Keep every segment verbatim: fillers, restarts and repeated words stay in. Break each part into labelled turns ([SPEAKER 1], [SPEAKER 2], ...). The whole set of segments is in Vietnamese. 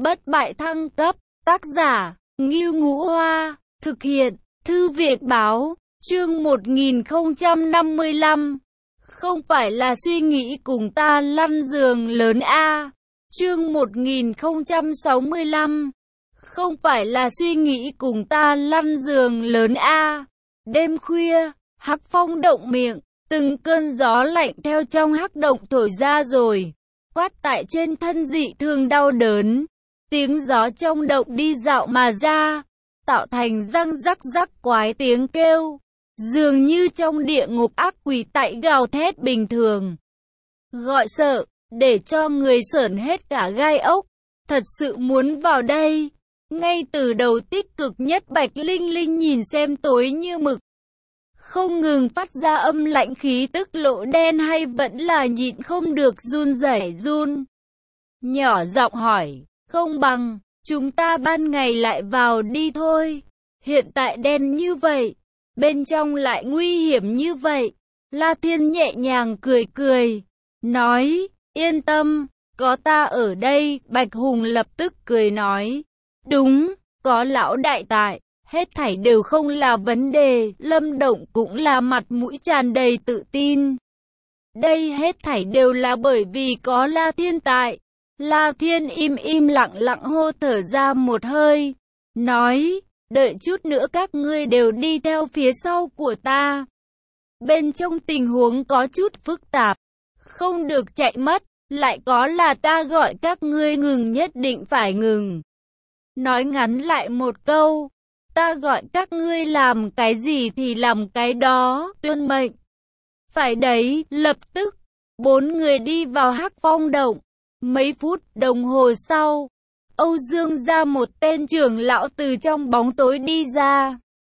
[SPEAKER 1] Bất bại thăng cấp, tác giả, Ngưu Ngũ Hoa, thực hiện, Thư viện Báo, chương một nghìn không trăm năm mươi lăm. Không phải là suy nghĩ cùng ta lăn giường lớn a. Chương một nghìn không trăm sáu mươi lăm. Không phải là suy nghĩ cùng ta lăn giường lớn a. Đêm khuya, Hắc Phong động miệng, từng cơn gió lạnh theo trong hắc động thổi ra rồi quát tại trên thân dị thường đau đớn. Tiếng gió trong động đi dạo mà ra, tạo thành răng rắc rắc quái tiếng kêu, dường như trong địa ngục ác quỷ tại gào thét bình thường. Gọi sợ, để cho người sởn hết cả gai ốc, thật sự muốn vào đây. Ngay từ đầu tích cực nhất Bạch Linh Linh nhìn xem tối như mực, không ngừng phát ra âm lạnh khí tức lỗ đen, hay vẫn là nhịn không được run rẩy run. Nhỏ giọng hỏi, không bằng, chúng ta ban ngày lại vào đi thôi. Hiện tại đen như vậy, bên trong lại nguy hiểm như vậy. La Thiên nhẹ nhàng cười cười, nói, yên tâm, có ta ở đây. Bạch Hùng lập tức cười nói, đúng, có lão đại tại, hết thảy đều không là vấn đề. Lâm Động cũng là mặt mũi tràn đầy tự tin. Đây hết thảy đều là bởi vì có La Thiên tại. La Thiên im im lặng lặng hô thở ra một hơi, nói, đợi chút nữa các ngươi đều đi theo phía sau của ta. Bên trong tình huống có chút phức tạp, không được chạy mất, lại có là ta gọi các ngươi ngừng nhất định phải ngừng. Nói ngắn lại một câu, ta gọi các ngươi làm cái gì thì làm cái đó, tuân mệnh. Phải đấy, lập tức, bốn người đi vào Hắc Phong động. Mấy phút đồng hồ sau, Âu Dương gia một tên trưởng lão từ trong bóng tối đi ra.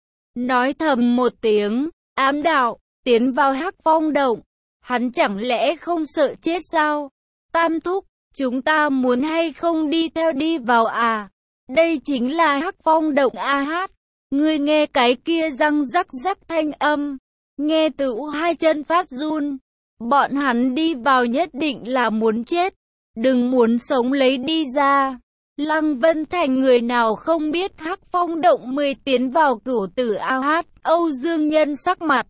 [SPEAKER 1] Nói thầm một tiếng, ám đạo, tiến vào Hắc Phong động. Hắn chẳng lẽ không sợ chết sao? Tam thúc, chúng ta muốn hay không đi theo đi vào à? Đây chính là Hắc Phong động a hát. Ngươi nghe cái kia răng rắc rắc thanh âm, nghe từ hai chân phát run. Bọn hắn đi vào nhất định là muốn chết, đừng muốn sống lấy đi ra. Lăng Vân Thành người nào không biết Hắc Phong động mười tiến vào cửu tử a hát. Âu Dương Nhân sắc mặt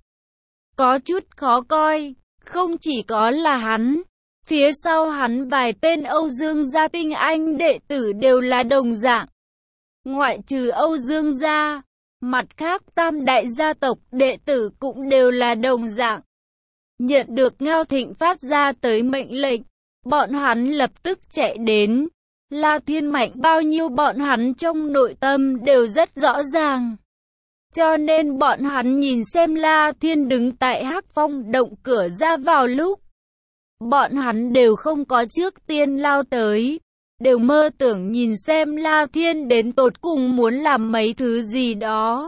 [SPEAKER 1] có chút khó coi, không chỉ có là hắn, phía sau hắn vài tên Âu Dương gia tinh anh đệ tử đều là đồng dạng. Ngoại trừ Âu Dương gia, mặt khác tam đại gia tộc đệ tử cũng đều là đồng dạng. Nhận được Ngao Thịnh phát ra tới mệnh lệnh, bọn hắn lập tức chạy đến. La Thiên mạnh bao nhiêu bọn hắn trong nội tâm đều rất rõ ràng. Cho nên bọn hắn nhìn xem La Thiên đứng tại Hắc Phong động cửa ra vào lúc, bọn hắn đều không có trước tiên lao tới, đều mơ tưởng nhìn xem La Thiên đến tột cùng muốn làm mấy thứ gì đó.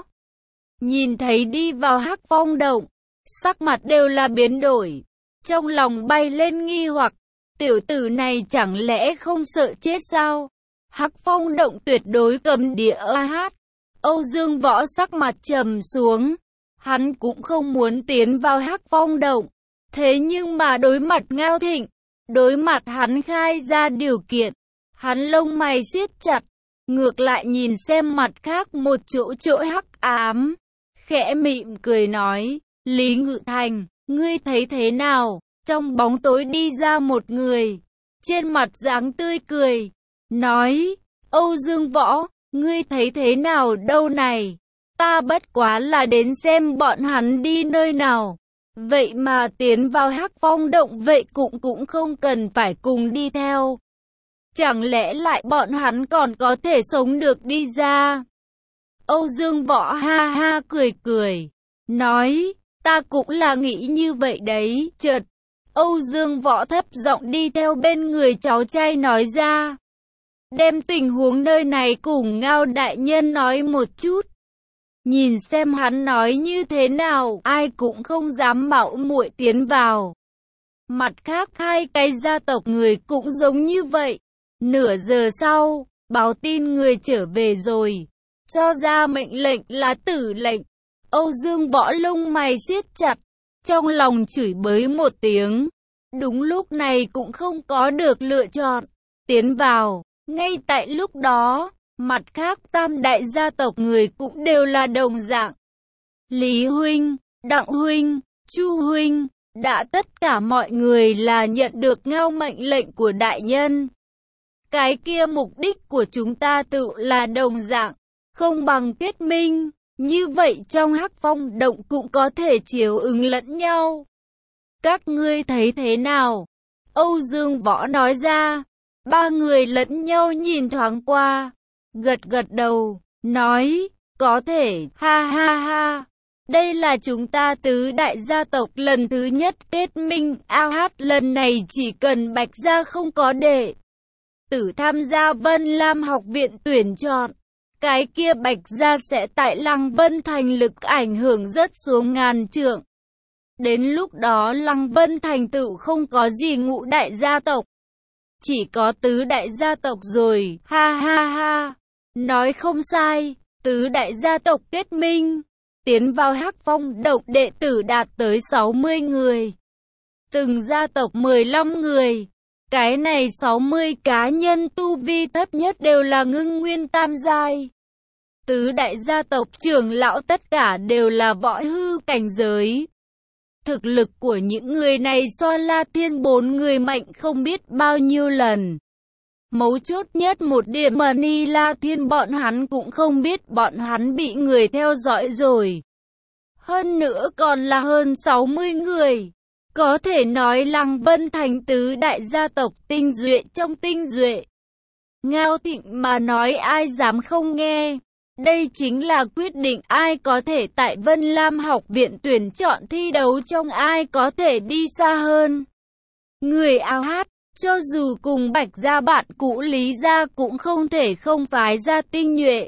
[SPEAKER 1] Nhìn thấy đi vào Hắc Phong động, sắc mặt đều là biến đổi, trong lòng bay lên nghi hoặc, tiểu tử này chẳng lẽ không sợ chết sao? Hắc Phong động tuyệt đối cấm địa a hát. Âu Dương Võ sắc mặt trầm xuống, hắn cũng không muốn tiến vào Hắc Phong động, thế nhưng mà đối mặt Ngao Thịnh, đối mặt hắn khai ra điều kiện, hắn lông mày siết chặt, ngược lại nhìn xem mặt khác một chỗ chỗ hắc ám, khẽ mỉm cười nói, Lý Ngự Thành, ngươi thấy thế nào? Trong bóng tối đi ra một người, trên mặt dáng tươi cười, nói, Âu Dương Võ, ngươi thấy thế nào đâu này? Ta bất quá là đến xem bọn hắn đi nơi nào. Vậy mà tiến vào Hắc Phong động, vậy cũng cũng không cần phải cùng đi theo. Chẳng lẽ lại bọn hắn còn có thể sống được đi ra? Âu Dương Võ ha ha cười cười, nói, ta cũng là nghĩ như vậy đấy. Chợt, Âu Dương Võ thấp giọng đi theo bên người cháu trai nói ra, đem tình huống nơi này cùng Ngao đại nhân nói một chút. Nhìn xem hắn nói như thế nào, ai cũng không dám mạo muội tiến vào. Mặt khác hai cái gia tộc người cũng giống như vậy. Nửa giờ sau, báo tin người trở về rồi, cho ra mệnh lệnh là tử lệnh. Âu Dương Võ lông mày siết chặt, trong lòng chửi bới một tiếng. Đúng lúc này cũng không có được lựa chọn, tiến vào. Ngay tại lúc đó, mặt khác tam đại gia tộc người cũng đều là đồng dạng. Lý huynh, Đặng huynh, Chu huynh, đã tất cả mọi người là nhận được ngao mệnh lệnh của đại nhân. Cái kia mục đích của chúng ta tự là đồng dạng, không bằng kết minh, như vậy trong Hắc Phong động cũng có thể chiếu ứng lẫn nhau. Các ngươi thấy thế nào? Âu Dương Võ nói ra. Ba người lẫn nhau nhìn thoáng qua, gật gật đầu, nói, có thể, ha ha ha. Đây là chúng ta tứ đại gia tộc lần thứ nhất kết minh, ao hát lần này chỉ cần Bạch gia không có đệ tử tham gia Vân Lam học viện tuyển chọn, cái kia Bạch gia sẽ tại Lăng Vân Thành lực ảnh hưởng rất xuống ngàn trượng. Đến lúc đó Lăng Vân Thành tựu không có gì ngũ đại gia tộc, chỉ có tứ đại gia tộc rồi, ha ha ha. Nói không sai, tứ đại gia tộc kết minh, tiến vào Hắc Phong động đệ tử đạt tới sáu mươi người. Từng gia tộc mười lăm người. Cái này sáu mươi cá nhân tu vi thấp nhất đều là ngưng nguyên tam giai. Tứ đại gia tộc trưởng lão tất cả đều là võ hư cảnh giới. Thực lực của những người này so La Thiên bốn người mạnh không biết bao nhiêu lần. Mấu chốt nhất một điểm mà Ni La Thiên bọn hắn cũng không biết bọn hắn bị người theo dõi rồi. Hơn nữa còn là hơn sáu mươi người. Có thể nói Lăng Vân Thành tứ đại gia tộc tinh duệ trong tinh duệ. Ngao Thịnh mà nói ai dám không nghe. Đây chính là quyết định ai có thể tại Vân Lam học viện tuyển chọn thi đấu trong ai có thể đi xa hơn. Người ao hát, cho dù cùng Bạch gia bạn cũ Lý gia cũng không thể không phái ra tinh nhuệ.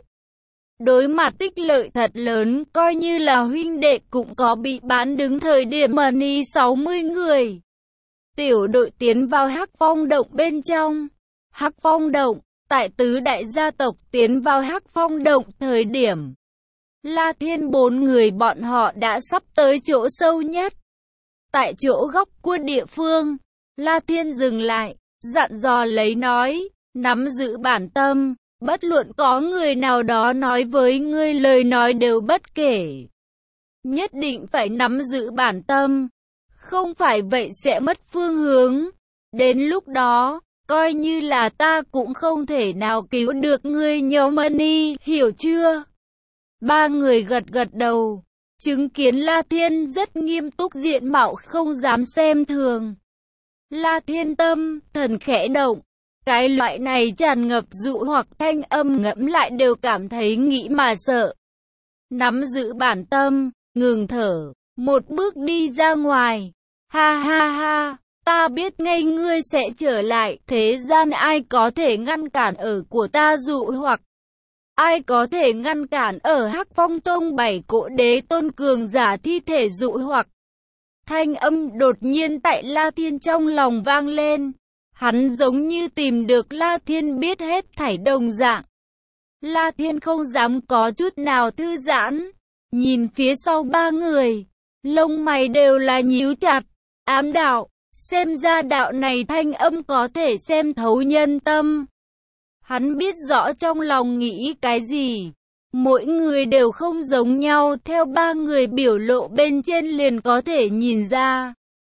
[SPEAKER 1] Đối mặt tích lợi thật lớn, coi như là huynh đệ cũng có bị bán đứng thời điểm mà ni sáu mươi người. Tiểu đội tiến vào Hắc Phong động bên trong. Hắc Phong động, tại tứ đại gia tộc tiến vào Hắc Phong động thời điểm. La Thiên bốn người bọn họ đã sắp tới chỗ sâu nhất. Tại chỗ góc của địa phương, La Thiên dừng lại, dặn dò lấy nói, nắm giữ bản tâm. Bất luận có người nào đó nói với ngươi lời nói đều bất kể. Nhất định phải nắm giữ bản tâm. Không phải vậy sẽ mất phương hướng. Đến lúc đó, coi như là ta cũng không thể nào cứu được ngươi Nhâu Mani, hiểu chưa? Ba người gật gật đầu. Chứng kiến La Thiên rất nghiêm túc diện mạo không dám xem thường. La Thiên tâm, thần khẽ động. Cái loại này tràn ngập dụ hoặc thanh âm ngẫm lại đều cảm thấy nghĩ mà sợ. Nắm giữ bản tâm, ngừng thở, một bước đi ra ngoài. Ha ha ha, ta biết ngay ngươi sẽ trở lại, thế gian ai có thể ngăn cản ở của ta dụ hoặc. Ai có thể ngăn cản ở Hắc Phong Tông bảy cỗ đế tôn cường giả thi thể dụ hoặc. Thanh âm đột nhiên tại La Thiên trong lòng vang lên. Hắn giống như tìm được La Thiên biết hết thảy đồng dạng. La Thiên không dám có chút nào thư giãn. Nhìn phía sau ba người. Lông mày đều là nhíu chặt. Ám đạo. Xem ra đạo này thanh âm có thể xem thấu nhân tâm. Hắn biết rõ trong lòng nghĩ cái gì. Mỗi người đều không giống nhau. Theo ba người biểu lộ bên trên liền có thể nhìn ra.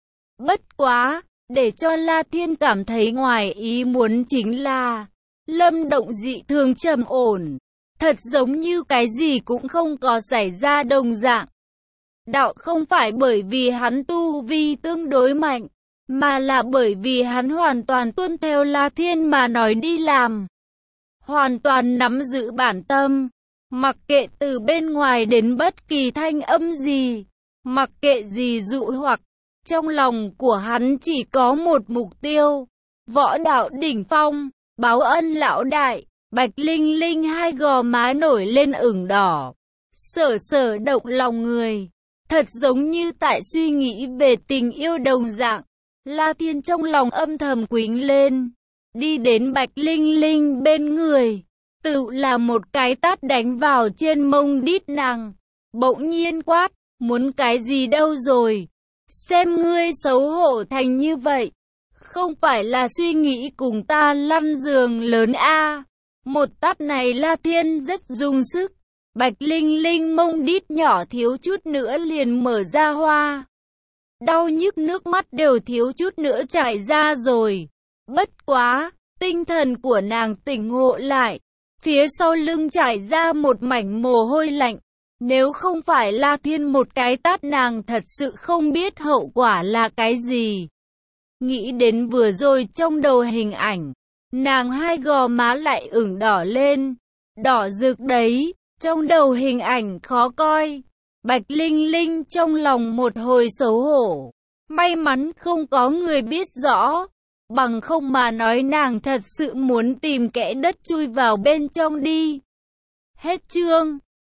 [SPEAKER 1] Bất quá. Để cho La Thiên cảm thấy ngoài ý muốn chính là Lâm động dị thường trầm ổn. Thật giống như cái gì cũng không có xảy ra đồng dạng. Đạo không phải bởi vì hắn tu vi tương đối mạnh, mà là bởi vì hắn hoàn toàn tuân theo La Thiên mà nói đi làm. Hoàn toàn nắm giữ bản tâm. Mặc kệ từ bên ngoài đến bất kỳ thanh âm gì. Mặc kệ gì dụ hoặc. Trong lòng của hắn chỉ có một mục tiêu. Võ đạo đỉnh phong, báo ân lão đại, Bạch Linh Linh hai gò má nổi lên ửng đỏ. Sở sở động lòng người. Thật giống như tại suy nghĩ về tình yêu đồng dạng. La Thiên trong lòng âm thầm quính lên. Đi đến Bạch Linh Linh bên người. Tự là một cái tát đánh vào trên mông đít nàng. Bỗng nhiên quát, muốn cái gì đâu rồi. Xem ngươi xấu hổ thành như vậy. Không phải là suy nghĩ cùng ta lăn giường lớn a. Một tát này La Thiên rất dùng sức. Bạch Linh Linh mông đít nhỏ thiếu chút nữa liền mở ra hoa. Đau nhức nước mắt đều thiếu chút nữa chảy ra rồi. Bất quá, tinh thần của nàng tỉnh ngộ lại. Phía sau lưng chảy ra một mảnh mồ hôi lạnh. Nếu không phải La Thiên một cái tát nàng thật sự không biết hậu quả là cái gì. Nghĩ đến vừa rồi trong đầu hình ảnh, nàng hai gò má lại ửng đỏ lên. Đỏ rực đấy, trong đầu hình ảnh khó coi. Bạch Linh Linh trong lòng một hồi xấu hổ. May mắn không có người biết rõ. Bằng không mà nói nàng thật sự muốn tìm kẽ đất chui vào bên trong đi. Hết chương.